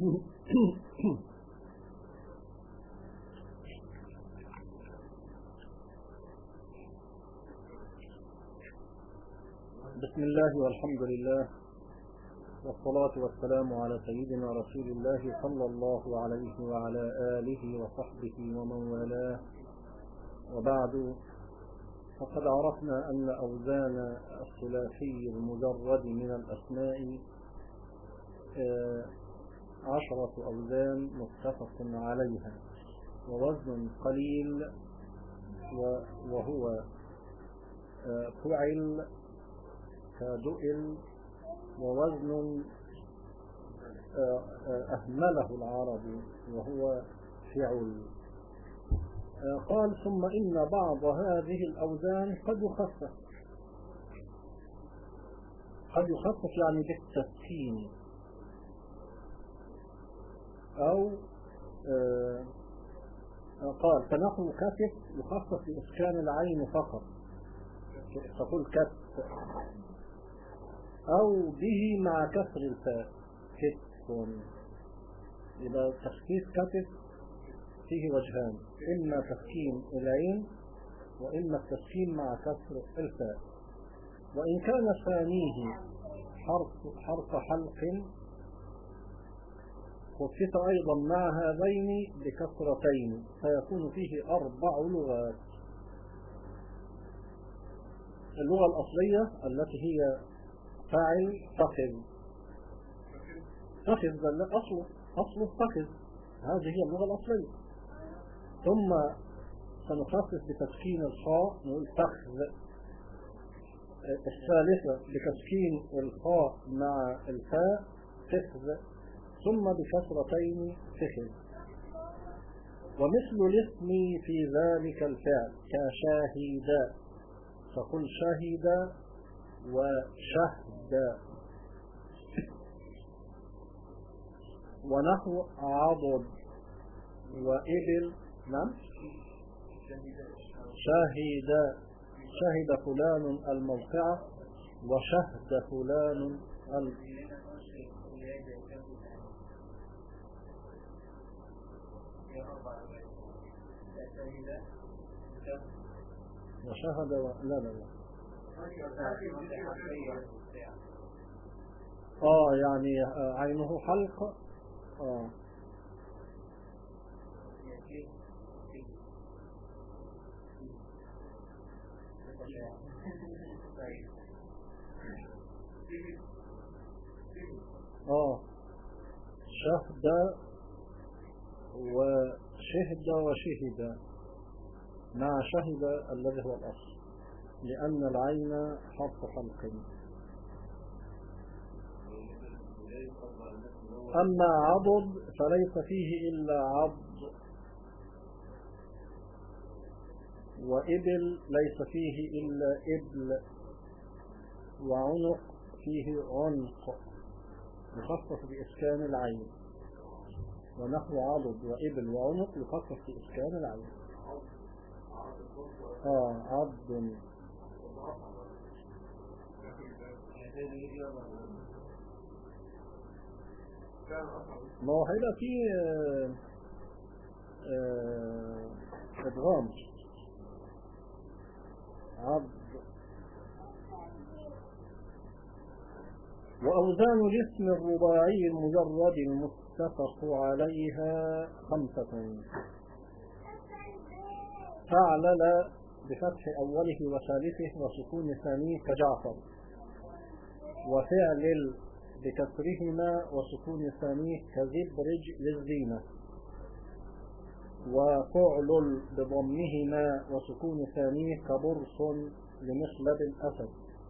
بسم الله والحمد لله والصلاة والسلام على سيدنا رسول الله صلى الله عليه وعلى آله وصحبه ومن والاه، وبعد. فقد عرفنا أن أوزان الثلاثي المجرد من الأسماء 10 أوزان متفق عليها، ووزن قليل وهو فعل كدؤل، ووزن أهمله العرب وهو فعل. قال: ثم إن بعض هذه الأوزان قد يخفف يعني بالتسكين، أو قال فنحو كتف يخفف بإسكان العين فقط، تقول كتف، أو به مع كسر الفاء كتف. إذا تخفيف كتف فيه وجهان: إما تسكين العين، وإما التسكين مع كسر الفاء. وإن كان ثانيه حرف حلق خفف أيضا مع هذين بكسرتين، فيكون فيه 4 لغات. اللغة الأصلية التي هي فاعل فخذ أصله فخذ، هذه هي اللغة الأصلية. ثم سنخفف بتسكين الخاء نقول فخذ. الثالثة بتسكين الخاء مع الفاء فخذ، ثم بكسرتين فخذ. ومثل الاسم في ذلك الفعل كشاهد، فقل شهد وشهد. ونحو عضد وإبل، نعم، شهد فلان الموقعة، وشهد فلان وشهد لا يعني عينه حلق. شهد وشهد مع شهد الذي هو الأصل، لأن العين حرف حلق. أما عضد فليس فيه إلا عض، وإبل ليس فيه إلا إبل، وعنق فيه عنق يخفف بإسكان العين. ونحو عضد وإبل وعنق يخفف بإسكان العين. عض. ما هو هيبقى فيه ادغام. عض. وأوزان الاسم الرباعي المجرد المتفق عليها 5: فعلل بفتح أوله وثالثه وسكون ثانيه كجعفر، وفعلل بكسرهما وسكون ثانيه كزبرج للزينة، وفعل بضمهما وسكون ثانيه كبرص لمخلب الأسد،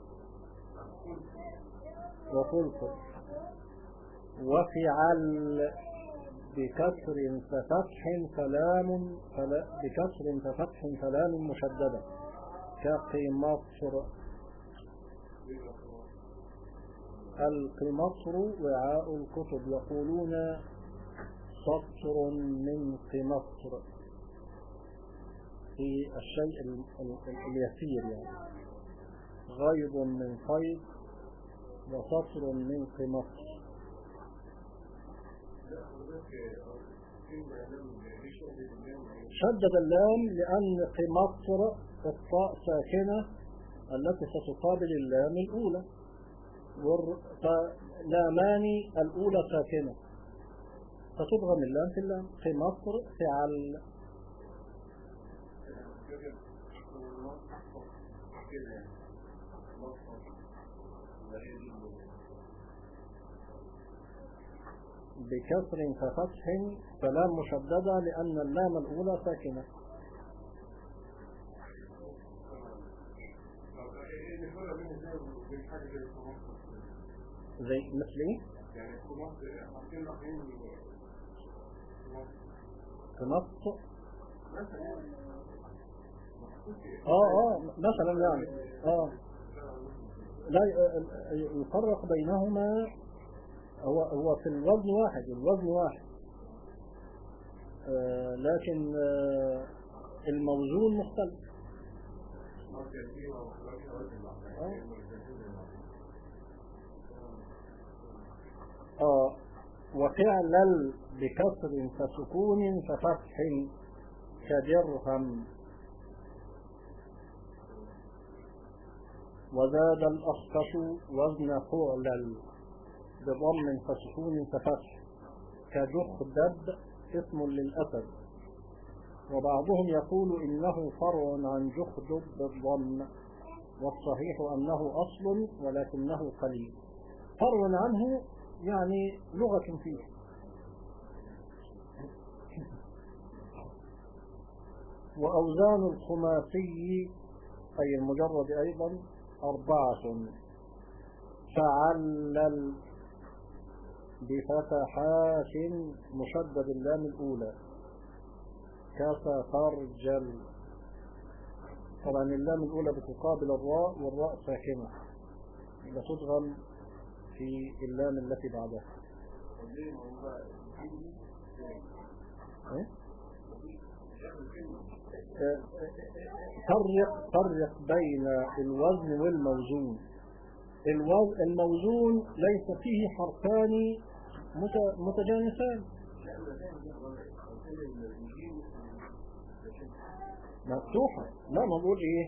وفلفل. وفعل بكسر ففتح فلام مشددة كقمصر. القمصر وعاء الكتب، يقولون سطر من قمصر في الشيء اليسير، يعني غيض من قيد وسطر من قمصر. شدد اللام لأن في مصر الطاء ساكنة التي ستقابل اللام الأولى، فلامان الأولى ساكنة فتضغم اللام في اللام. في مصر فعل. بكسر كفتح فلام مشددة لأن اللام الأولى ساكنة. زي مثل ايه؟ في مصر مثلا يعني لا يفرق بينهما. هو في الوزن واحد لكن الموزون مختلف. وفعل بكسر فسكون ففتح كدرهم. وزاد الأخفش وزن فعلل بضم فسكون ففتح كدخدد اسم للأسد. وبعضهم يقول إنه فرع عن جخدد بالضم، والصحيح أنه أصل ولكنه قليل. فرع عنه يعني لغة فيه. وأوزان الخماسي أي المجرد أيضا 4: فعلل بفتحات مشدد اللام الأولى كفرجل. طبعا اللام الأولى بتقابل الراء والراء ساكنة بتضغم في اللام التي بعدها. فرق بين الوزن والموزون. الموزون ليس فيه حرفان متجانسان مفتوحة. لا نقول ايه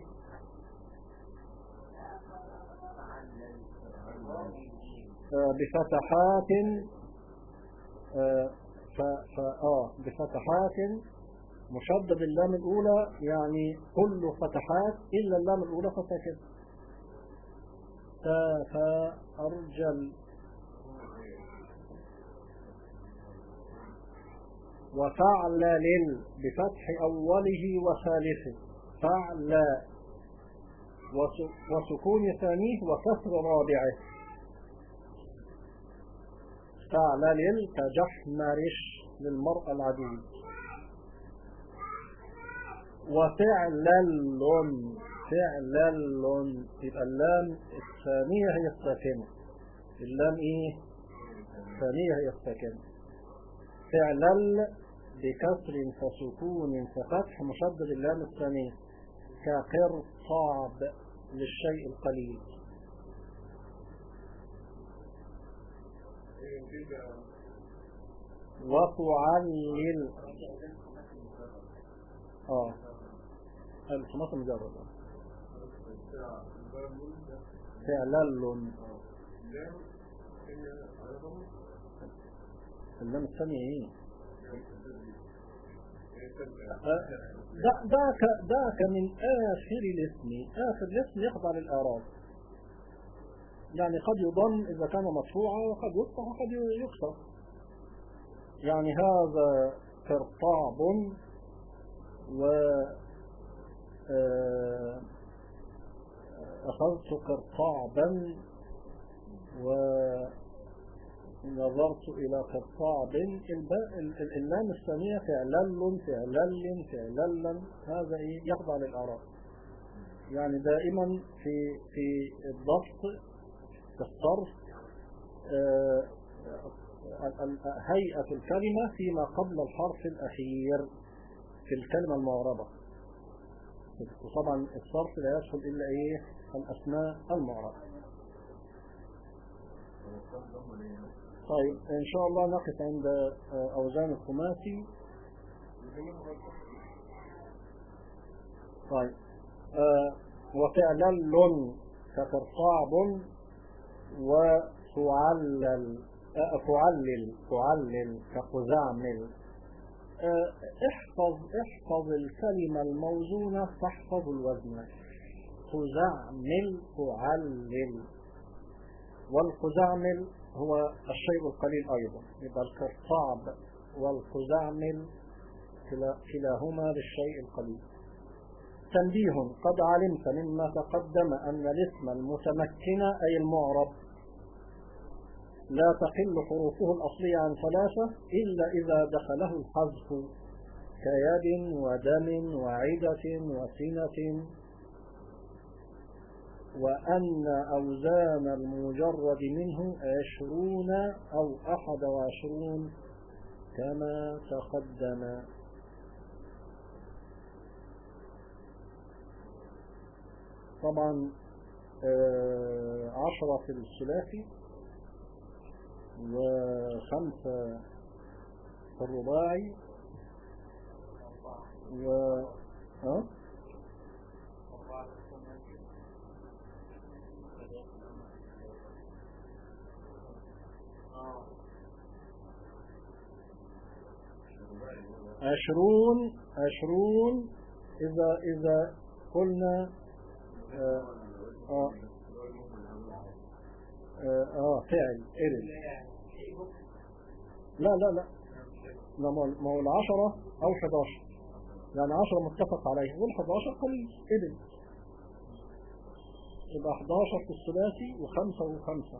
بفتحات بفتحات مشدد اللام الأولى يعني كل فتحات إلا اللام الأولى فساكنة. فأرجل. وفعلل بفتح أوله وثالثه فعل وسكون ثانيه وكسر رابعه. فعلل كجحمرش للمرأة العجوز. وفعلل يبقى اللام الثانية هي الساكنة. اللام ايه الثانية هي الساكنة. فعلل بكسر فسكون ففتح مشدد اللام الثانية كقرصاب للشيء القليل. وفعلل الخماسة مجرد فعلل اللام الثانية ايه ذاك من آخر الاسم يخضع للإعراب. يعني قد يضم إذا كان مرفوعا وقد يفتح وقد يكسر. يعني هذا قرطاب أخذت قرطابا ونظرت إلى قرطاب. اللام الثانية فعلل هذا يخضع للإعراب. يعني دائما في الضبط في الصرف هيئة الكلمة فيما قبل الحرف الأخير في الكلمة المعربة. وطبعا الصرف لا يدخل إلا الأسماء المعربة. طيب إن شاء الله نقف عند أوزان الخماسي. طيب وفعلل كقرطاب وفعلل فعلل كقزعمل. احفظ الكلمة الموزونة تحفظ الوزن. قزعمل فعلل، والقزعمل هو الشيء القليل أيضا، يبقى القرطاب والقزعمل كلاهما للشيء القليل. تنبيه: قد علمت مما تقدم أن الاسم المتمكن أي المعرب لا تقل حروفه الأصلية عن 3 إلا إذا دخله الحذف كيد ودم وعدة وسنة، وأن أوزان المجرد منه 20 أو 21 كما تقدم. طبعا 10 في الثلاثي و5 في الرباعي 20 إذا قلنا فعل إرد. لا ما هو 10 أو 11، يعني 10 متفق عليه وال11 قليل إرد، يبقى 11 في الثلاثي و5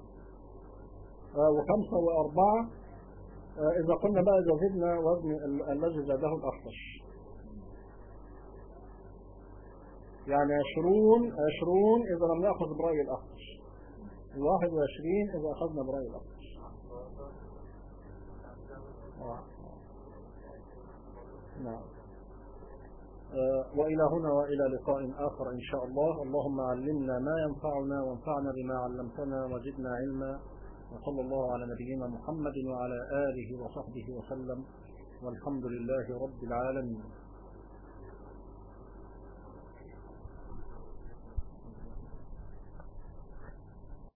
و5 و4. إذا قلنا بقى إذا زدنا وزن الذي زاده الأخفش، يعني 20 إذا لم نأخذ برأي الأخفش، 21 إذا أخذنا برأي الأخفش. نعم. وإلى هنا وإلى لقاء آخر إن شاء الله. اللهم علمنا ما ينفعنا وانفعنا بما علمتنا وزدنا علما، وصلى الله على نبينا محمد وعلى آله وصحبه وسلم، والحمد لله رب العالمين.